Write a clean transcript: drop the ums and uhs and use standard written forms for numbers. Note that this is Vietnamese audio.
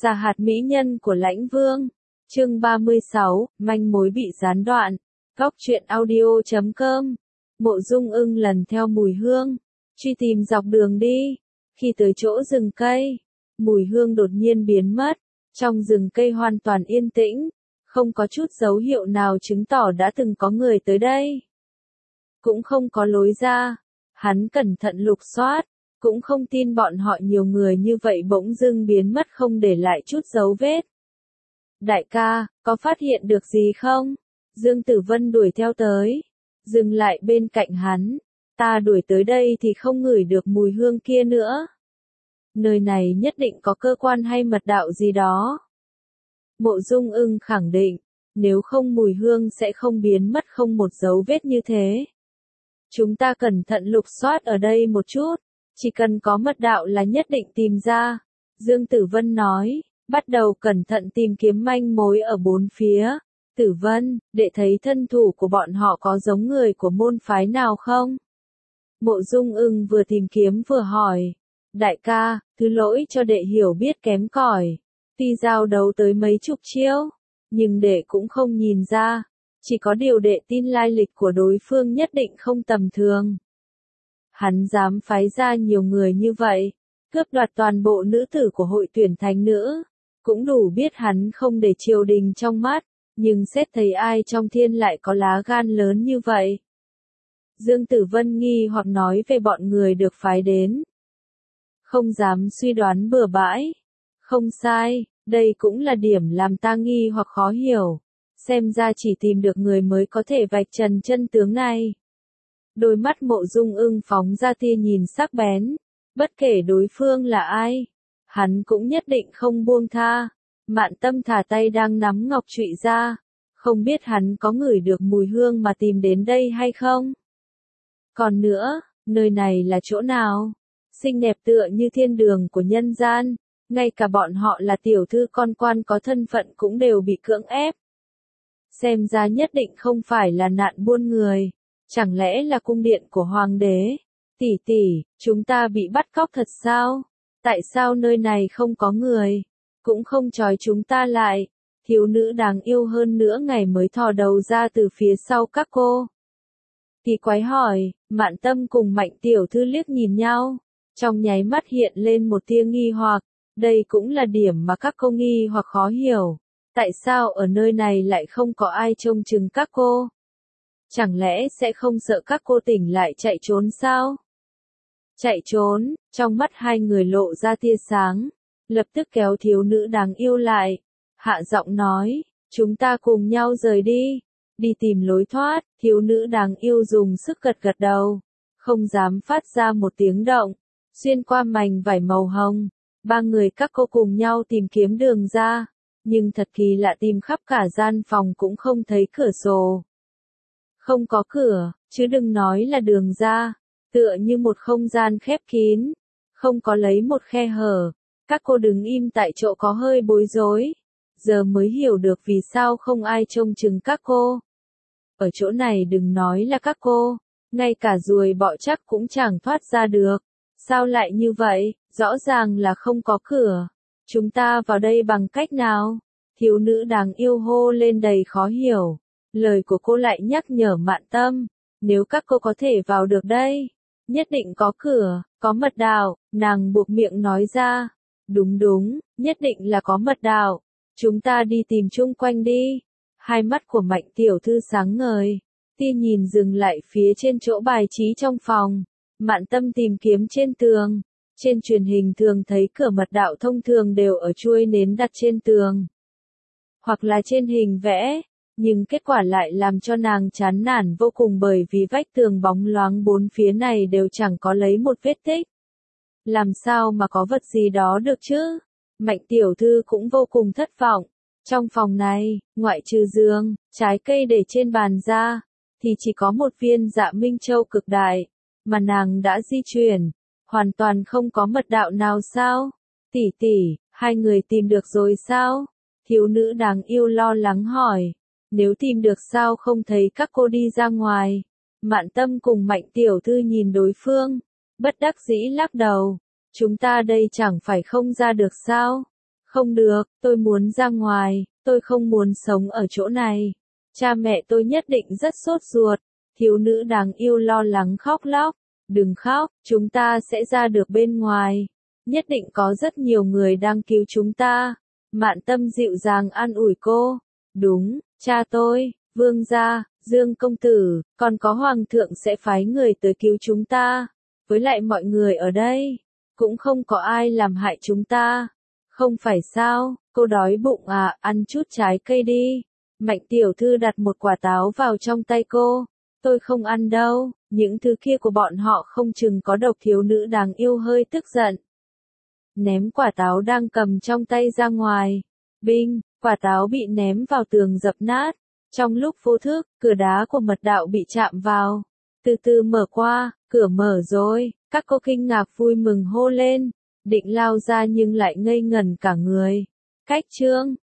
Giả hạt mỹ nhân của Lãnh Vương. Chương 36, manh mối bị gián đoạn. Góc truyện audio.com. Mộ Dung Ưng lần theo mùi hương, truy tìm dọc đường đi. Khi tới chỗ rừng cây, mùi hương đột nhiên biến mất. Trong rừng cây hoàn toàn yên tĩnh, không có chút dấu hiệu nào chứng tỏ đã từng có người tới đây. Cũng không có lối ra. Hắn cẩn thận lục soát, cũng không tin bọn họ nhiều người như vậy bỗng dưng biến mất không để lại chút dấu vết. Đại ca, có phát hiện được gì không? Dương Tử Vân đuổi theo tới, dừng lại bên cạnh hắn. Ta đuổi tới đây thì không ngửi được mùi hương kia nữa. Nơi này nhất định có cơ quan hay mật đạo gì đó. Mộ Dung Ưng khẳng định, nếu không mùi hương sẽ không biến mất không một dấu vết như thế. Chúng ta cẩn thận lục soát ở đây một chút, chỉ cần có mật đạo là nhất định tìm ra. Dương Tử Vân nói, bắt đầu cẩn thận tìm kiếm manh mối ở bốn phía. Tử Vân, đệ thấy thân thủ của bọn họ có giống người của môn phái nào không? Mộ Dung Ưng vừa tìm kiếm vừa hỏi. Đại ca, thứ lỗi cho đệ hiểu biết kém cỏi. Tuy giao đấu tới mấy chục chiêu, nhưng đệ cũng không nhìn ra. Chỉ có điều đệ tin lai lịch của đối phương nhất định không tầm thường. Hắn dám phái ra nhiều người như vậy, cướp đoạt toàn bộ nữ tử của hội tuyển thánh nữ, cũng đủ biết hắn không để triều đình trong mắt, nhưng xét thấy ai trong thiên lại có lá gan lớn như vậy. Dương Tử Vân nghi hoặc nói về bọn người được phái đến. Không dám suy đoán bừa bãi. Không sai, đây cũng là điểm làm ta nghi hoặc khó hiểu. Xem ra chỉ tìm được người mới có thể vạch trần chân tướng này. Đôi mắt Mộ Dung Ưng phóng ra tia nhìn sắc bén. Bất kể đối phương là ai, hắn cũng nhất định không buông tha. Mạn Tâm thả tay đang nắm ngọc trụy ra. Không biết hắn có ngửi được mùi hương mà tìm đến đây hay không? Còn nữa, nơi này là chỗ nào? Xinh đẹp tựa như thiên đường của nhân gian. Ngay cả bọn họ là tiểu thư con quan có thân phận cũng đều bị cưỡng ép. Xem ra nhất định không phải là nạn buôn người. Chẳng lẽ là cung điện của hoàng đế? Tỷ tỷ, chúng ta bị bắt cóc thật sao? Tại sao nơi này không có người? Cũng không trói chúng ta lại. Thiếu nữ đáng yêu hơn nữa ngày mới thò đầu ra từ phía sau các cô. Kỳ quái hỏi, Mạn Tâm cùng Mạnh tiểu thư liếc nhìn nhau. Trong nháy mắt hiện lên một tia nghi hoặc. Đây cũng là điểm mà các cô nghi hoặc khó hiểu. Tại sao ở nơi này lại không có ai trông chừng các cô? Chẳng lẽ sẽ không sợ các cô tỉnh lại chạy trốn sao? Chạy trốn, trong mắt hai người lộ ra tia sáng, lập tức kéo thiếu nữ đáng yêu lại. Hạ giọng nói, chúng ta cùng nhau rời đi, đi tìm lối thoát. Thiếu nữ đáng yêu dùng sức gật gật đầu, không dám phát ra một tiếng động. Xuyên qua mảnh vải màu hồng, ba người các cô cùng nhau tìm kiếm đường ra. Nhưng thật kỳ lạ tìm khắp cả gian phòng cũng không thấy cửa sổ. Không có cửa, chứ đừng nói là đường ra. Tựa như một không gian khép kín. Không có lấy một khe hở. Các cô đứng im tại chỗ có hơi bối rối. Giờ mới hiểu được vì sao không ai trông chừng các cô. Ở chỗ này đừng nói là các cô. Ngay cả ruồi bọ chắc cũng chẳng thoát ra được. Sao lại như vậy? Rõ ràng là không có cửa. Chúng ta vào đây bằng cách nào? Thiếu nữ đáng yêu hô lên đầy khó hiểu. Lời của cô lại nhắc nhở Mạn Tâm. Nếu các cô có thể vào được đây, nhất định có cửa, có mật đạo. Nàng buộc miệng nói ra. Đúng đúng, nhất định là có mật đạo. Chúng ta đi tìm chung quanh đi. Hai mắt của Mạnh tiểu thư sáng ngời. Tia nhìn dừng lại phía trên chỗ bài trí trong phòng. Mạn Tâm tìm kiếm trên tường. Trên truyền hình thường thấy cửa mật đạo thông thường đều ở chuôi nến đặt trên tường. Hoặc là trên hình vẽ. Nhưng kết quả lại làm cho nàng chán nản vô cùng bởi vì vách tường bóng loáng bốn phía này đều chẳng có lấy một vết tích. Làm sao mà có vật gì đó được chứ? Mạnh tiểu thư cũng vô cùng thất vọng. Trong phòng này, ngoại trừ giường, trái cây để trên bàn ra, thì chỉ có một viên Dạ Minh Châu cực đại, mà nàng đã di chuyển. Hoàn toàn không có mật đạo nào sao? Tỷ tỷ, hai người tìm được rồi sao? Thiếu nữ đáng yêu lo lắng hỏi. Nếu tìm được sao không thấy các cô đi ra ngoài? Mạn Tâm cùng Mạnh tiểu thư nhìn đối phương, bất đắc dĩ lắc đầu. Chúng ta đây chẳng phải không ra được sao? Không được, tôi muốn ra ngoài, tôi không muốn sống ở chỗ này. Cha mẹ tôi nhất định rất sốt ruột. Thiếu nữ đáng yêu lo lắng khóc lóc. Đừng khóc, chúng ta sẽ ra được bên ngoài. Nhất định có rất nhiều người đang cứu chúng ta. Mạn Tâm dịu dàng an ủi cô. Đúng, cha tôi, vương gia, Dương công tử, còn có hoàng thượng sẽ phái người tới cứu chúng ta. Với lại mọi người ở đây, cũng không có ai làm hại chúng ta. Không phải sao, cô đói bụng à, ăn chút trái cây đi. Mạnh tiểu thư đặt một quả táo vào trong tay cô. Tôi không ăn đâu, những thứ kia của bọn họ không chừng có độc. Thiếu nữ đáng yêu hơi tức giận. Ném quả táo đang cầm trong tay ra ngoài. Binh, quả táo bị ném vào tường dập nát. Trong lúc vô thức, cửa đá của mật đạo bị chạm vào. Từ từ mở qua, cửa mở rồi, các cô kinh ngạc vui mừng hô lên. Định lao ra nhưng lại ngây ngẩn cả người. Cách chương